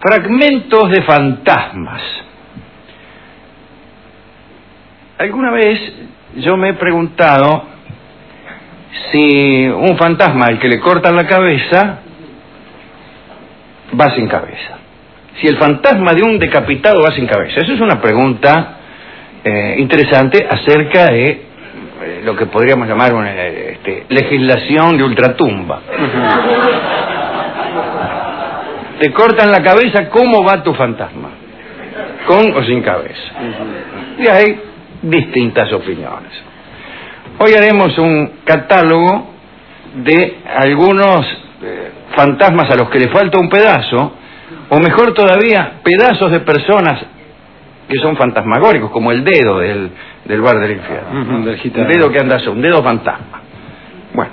Fragmentos de fantasmas. Alguna vez yo me he preguntado si un fantasma al que le cortan la cabeza va sin cabeza. Si el fantasma de un decapitado va sin cabeza. Eso es una pregunta interesante acerca de lo que podríamos llamar una legislación de ultratumba. Te cortan la cabeza, ¿cómo va tu fantasma? ¿Con o sin cabeza? Y hay distintas opiniones. Hoy haremos un catálogo de algunos fantasmas a los que le falta un pedazo, o mejor todavía, pedazos de personas que son fantasmagóricos, como el dedo del bar del infierno. El dedo que anda solo, un dedo fantasma. Bueno,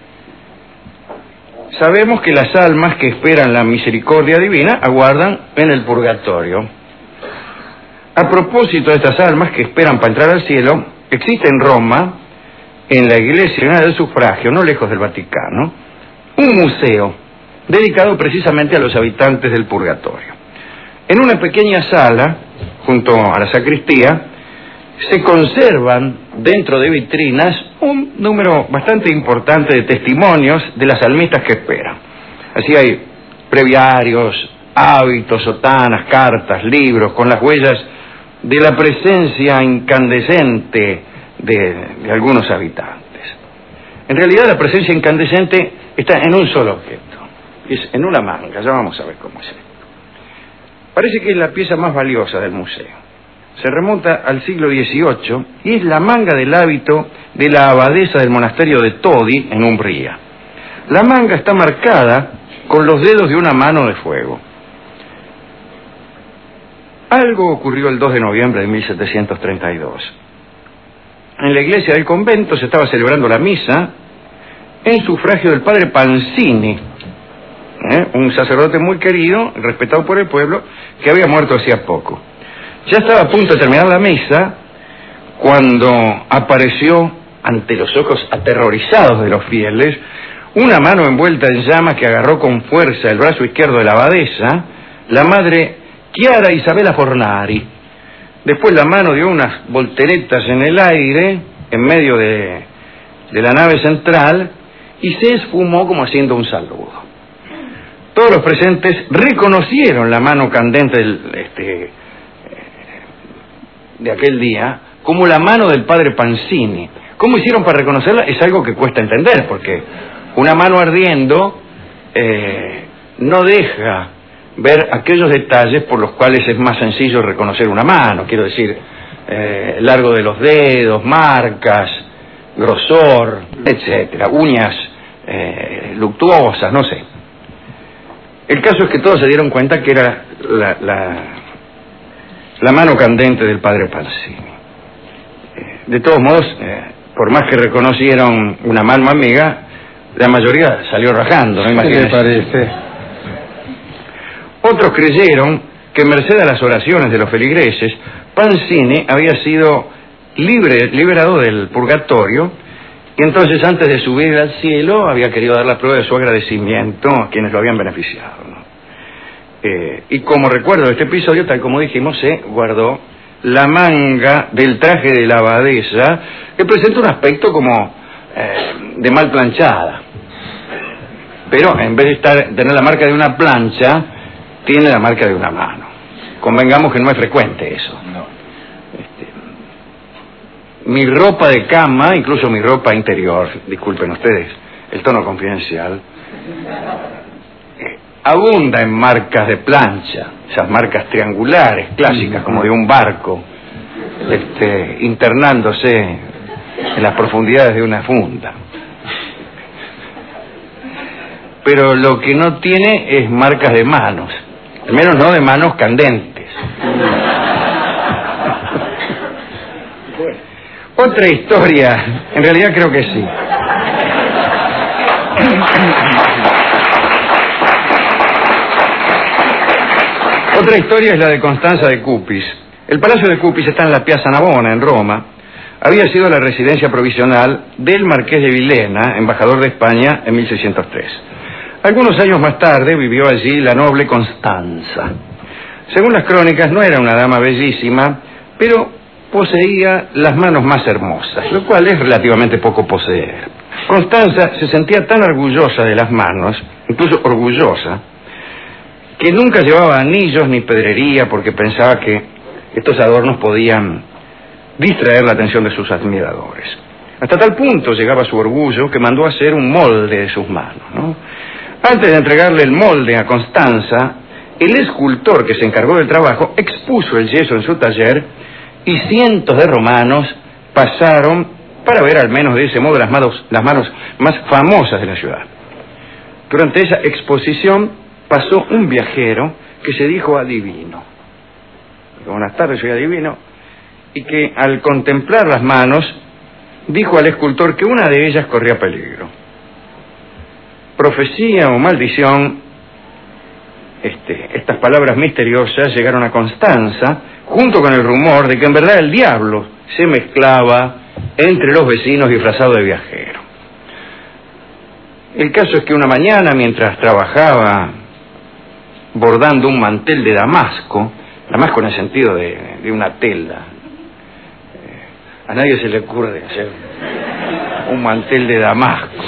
sabemos que las almas que esperan la misericordia divina aguardan en el purgatorio. A propósito de estas almas que esperan para entrar al cielo, existe en Roma, en la iglesia del Sufragio, no lejos del Vaticano, un museo dedicado precisamente a los habitantes del purgatorio. En una pequeña sala, junto a la sacristía, se conservan dentro de vitrinas un número bastante importante de testimonios de las almitas que esperan. Así hay breviarios, hábitos, sotanas, cartas, libros, con las huellas de la presencia incandescente de algunos habitantes. En realidad la presencia incandescente está en un solo objeto, es en una manga. Ya vamos a ver cómo es esto. Parece que es la pieza más valiosa del museo. Se remonta al siglo XVIII y es la manga del hábito de la abadesa del monasterio de Todi, en Umbría. La manga está marcada con los dedos de una mano de fuego. Algo ocurrió el 2 de noviembre de 1732. En la iglesia del convento se estaba celebrando la misa en sufragio del padre Panzini, un sacerdote muy querido, respetado por el pueblo, que había muerto hacía poco. Ya estaba a punto de terminar la misa cuando apareció ante los ojos aterrorizados de los fieles una mano envuelta en llamas que agarró con fuerza el brazo izquierdo de la abadesa, la madre Chiara Isabella Fornari. Después la mano dio unas volteretas en el aire, en medio de la nave central, y se esfumó como haciendo un saludo. Todos los presentes reconocieron la mano candente de aquel día como la mano del padre Panzini. ¿Cómo hicieron para reconocerla? Es algo que cuesta entender, porque una mano ardiendo no deja ver aquellos detalles por los cuales es más sencillo reconocer una mano. Quiero decir, largo de los dedos, marcas, grosor, etcétera, uñas luctuosas, no sé. El caso es que todos se dieron cuenta que era la mano candente del padre Panzini. De todos modos, por más que reconocieron una mano amiga, la mayoría salió rajando, ¿no? Imagínense. ¿Qué le parece? Otros creyeron que merced a las oraciones de los feligreses, Panzini había sido liberado del purgatorio, y entonces antes de subir al cielo había querido dar la prueba de su agradecimiento a quienes lo habían beneficiado, ¿no? Y como recuerdo de este episodio, tal como dijimos, se guardó la manga del traje de la abadesa, que presenta un aspecto como de mal planchada, pero en vez de tener la marca de una plancha, tiene la marca de una mano. Convengamos que no es frecuente eso. No. Mi ropa de cama, incluso mi ropa interior, disculpen ustedes el tono confidencial, abunda en marcas de plancha, esas marcas triangulares, clásicas, como de un barco, internándose en las profundidades de una funda. Pero lo que no tiene es marcas de manos, al menos no de manos candentes. Otra historia, en realidad creo que sí. Otra historia es la de Constanza de Cupis. El Palacio de Cupis está en la Piazza Navona, en Roma. Había sido la residencia provisional del Marqués de Villena, embajador de España en 1603. Algunos años más tarde vivió allí la noble Constanza. Según las crónicas, no era una dama bellísima, pero poseía las manos más hermosas, lo cual es relativamente poco poseer. Constanza se sentía tan orgullosa de las manos, incluso orgullosa, que nunca llevaba anillos ni pedrería porque pensaba que estos adornos podían distraer la atención de sus admiradores. Hasta tal punto llegaba su orgullo que mandó hacer un molde de sus manos, ¿no? Antes de entregarle el molde a Constanza, el escultor que se encargó del trabajo expuso el yeso en su taller y cientos de romanos pasaron para ver al menos de ese modo las manos más famosas de la ciudad. Durante esa exposición pasó un viajero que se dijo adivino. Buenas tardes, soy adivino. Y que al contemplar las manos dijo al escultor que una de ellas corría peligro. Profecía o maldición, estas palabras misteriosas llegaron a Constanza junto con el rumor de que en verdad el diablo se mezclaba entre los vecinos disfrazado de viajero. El caso es que una mañana, mientras trabajaba bordando un mantel de damasco en el sentido de una tela, a nadie se le ocurre hacer un mantel de damasco.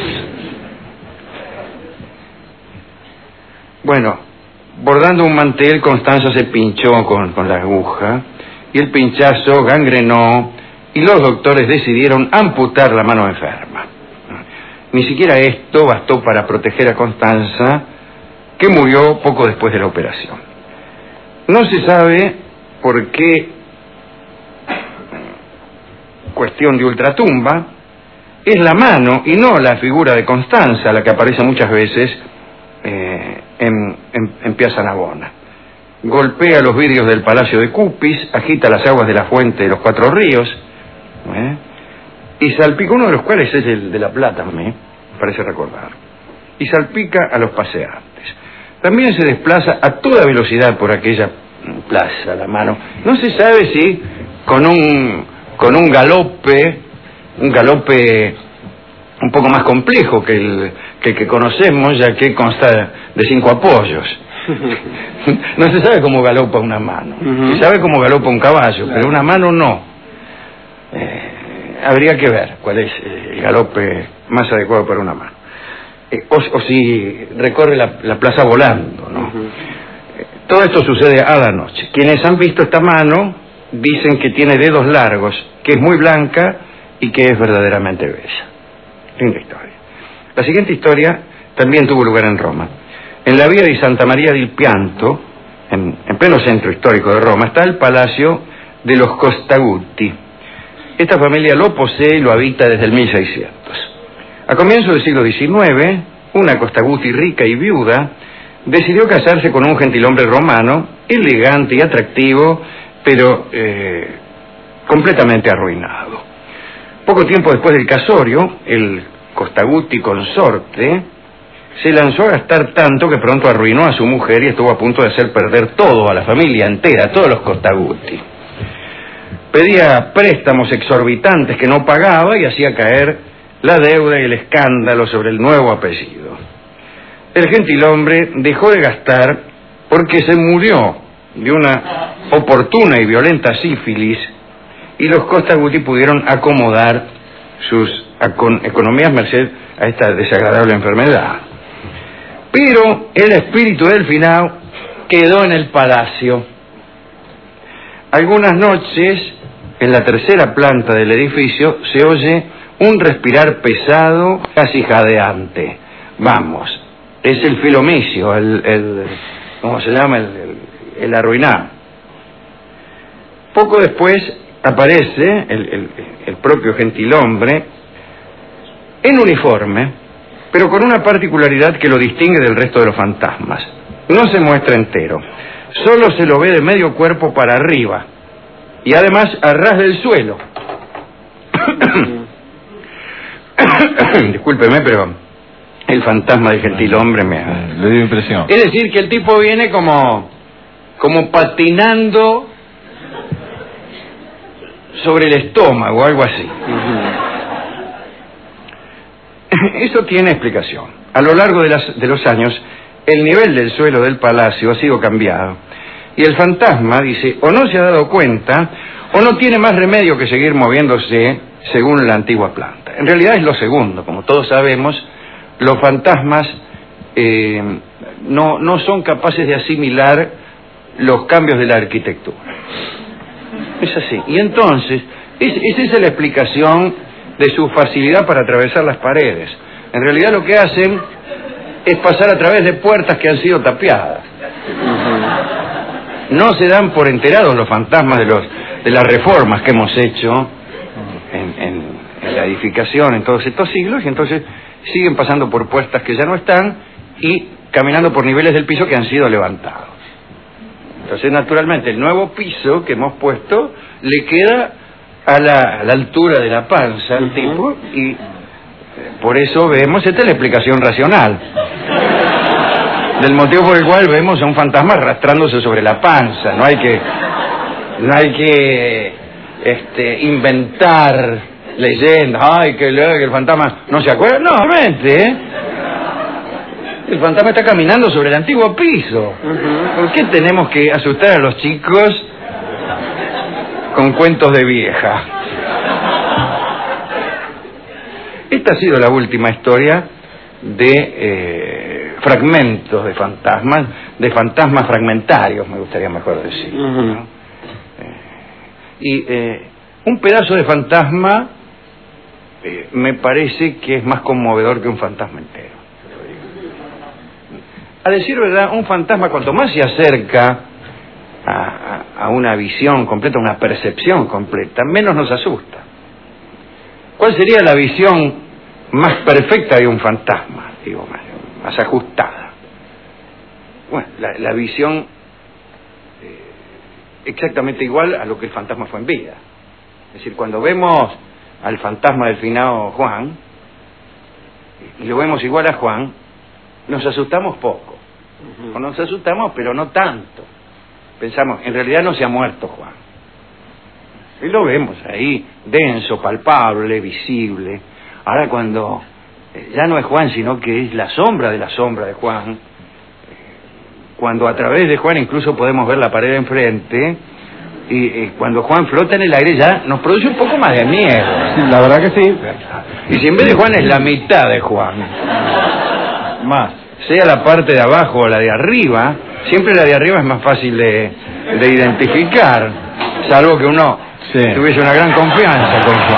Bueno, bordando un mantel, Constanza se pinchó con la aguja y el pinchazo gangrenó y los doctores decidieron amputar la mano enferma. Ni siquiera esto bastó para proteger a Constanza, que murió poco después de la operación. No se sabe por qué cuestión de ultratumba es la mano y no la figura de Constanza la que aparece muchas veces en Piazza Navona. Golpea los vidrios del Palacio de Cupis, agita las aguas de la fuente de los Cuatro Ríos, y salpica, uno de los cuales es el de La Plata, me parece recordar, y salpica a los paseantes. También se desplaza a toda velocidad por aquella plaza, la mano. No se sabe si con un galope un poco más complejo que el que conocemos, ya que consta de 5 apoyos. No se sabe cómo galopa una mano. Se sabe cómo galopa un caballo, pero una mano no. Habría que ver cuál es el galope más adecuado para una mano. O si recorre la plaza volando, ¿no? Todo esto sucede a la noche. Quienes han visto esta mano dicen que tiene dedos largos, que es muy blanca y que es verdaderamente bella. Linda historia. La siguiente historia también tuvo lugar en Roma. En la vía de Santa María del Pianto, en pleno centro histórico de Roma, está el palacio de los Costagutti. Esta familia lo posee y lo habita desde el 1600. A comienzos del siglo XIX, una Costagutti rica y viuda decidió casarse con un gentilhombre romano, elegante y atractivo, pero completamente arruinado. Poco tiempo después del casorio, el Costagutti consorte se lanzó a gastar tanto que pronto arruinó a su mujer y estuvo a punto de hacer perder todo a la familia entera, todos los Costagutti. Pedía préstamos exorbitantes que no pagaba y hacía caer la deuda y el escándalo sobre el nuevo apellido. El gentilhombre dejó de gastar porque se murió de una oportuna y violenta sífilis y los Costagutti pudieron acomodar sus economías merced a esta desagradable enfermedad. Pero el espíritu del finado quedó en el palacio. Algunas noches, en la tercera planta del edificio, se oye un respirar pesado, casi jadeante. Vamos, es el filomicio, ¿cómo se llama? El arruinado. Poco después aparece el propio gentilhombre en uniforme, pero con una particularidad que lo distingue del resto de los fantasmas. No se muestra entero, solo se lo ve de medio cuerpo para arriba, y además a ras del suelo. Discúlpeme, pero el fantasma del gentilhombre le dio impresión. Es decir, que el tipo viene como patinando sobre el estómago, algo así. Eso tiene explicación. A lo largo de los años, el nivel del suelo del palacio ha sido cambiado. Y el fantasma, dice, o no se ha dado cuenta, o no tiene más remedio que seguir moviéndose según la antigua planta. En realidad es lo segundo. Como todos sabemos, los fantasmas no son capaces de asimilar los cambios de la arquitectura. Es así. Y entonces, esa es la explicación de su facilidad para atravesar las paredes. En realidad lo que hacen es pasar a través de puertas que han sido tapiadas. No se dan por enterados los fantasmas de las reformas que hemos hecho en la edificación en todos estos siglos, y entonces siguen pasando por puertas que ya no están y caminando por niveles del piso que han sido levantados. Entonces, naturalmente, el nuevo piso que hemos puesto le queda a la altura de la panza al tipo, y por eso vemos, esta es la explicación racional del motivo por el cual vemos a un fantasma arrastrándose sobre la panza. No hay que inventar leyendas. Ay, que el fantasma no se acuerda. No, realmente, el fantasma está caminando sobre el antiguo piso. ¿Por qué tenemos que asustar a los chicos con cuentos de vieja? Esta ha sido la última historia de fragmentos de fantasmas fragmentarios, me gustaría mejor decir, ¿no? Y un pedazo de fantasma me parece que es más conmovedor que un fantasma entero. A decir verdad, un fantasma, cuanto más se acerca a una visión completa, a una percepción completa, menos nos asusta. ¿Cuál sería la visión más perfecta de un fantasma? Digo, más ajustada. Bueno, la visión exactamente igual a lo que el fantasma fue en vida. Es decir, cuando vemos al fantasma del finado Juan, y lo vemos igual a Juan, nos asustamos poco. O nos asustamos, pero no tanto. Pensamos, en realidad no se ha muerto Juan. Y lo vemos ahí, denso, palpable, visible. Ahora cuando ya no es Juan, sino que es la sombra de Juan, cuando a través de Juan incluso podemos ver la pared enfrente, y cuando Juan flota en el aire ya nos produce un poco más de miedo. La verdad que sí. Y si en vez de Juan es la mitad de Juan, más, sea la parte de abajo o la de arriba, siempre la de arriba es más fácil de identificar, salvo que uno tuviese una gran confianza con Juan.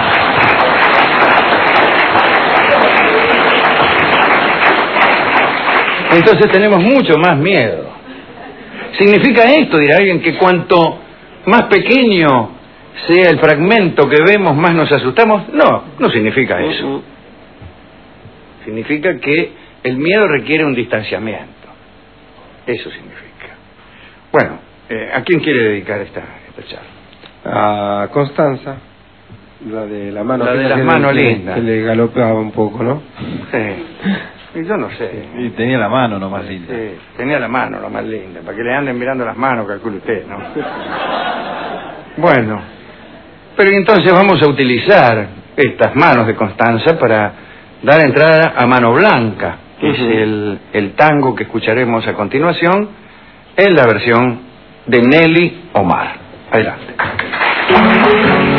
Entonces tenemos mucho más miedo. ¿Significa esto, dirá alguien, que cuanto más pequeño sea el fragmento que vemos, más nos asustamos? No, no significa eso. Significa que el miedo requiere un distanciamiento. Eso significa. Bueno, ¿a quién quiere dedicar esta charla? A Constanza, la de la mano. La de las manos lindas. Que le galopeaba un poco, ¿no? Sí. Y yo no sé. Y tenía la mano lo más linda. Sí, tenía la mano lo más linda. Para que le anden mirando las manos, calcule usted, ¿no? Bueno, pero entonces vamos a utilizar estas manos de Constanza para dar entrada a Mano Blanca, que es el tango que escucharemos a continuación en la versión de Nelly Omar. Adelante.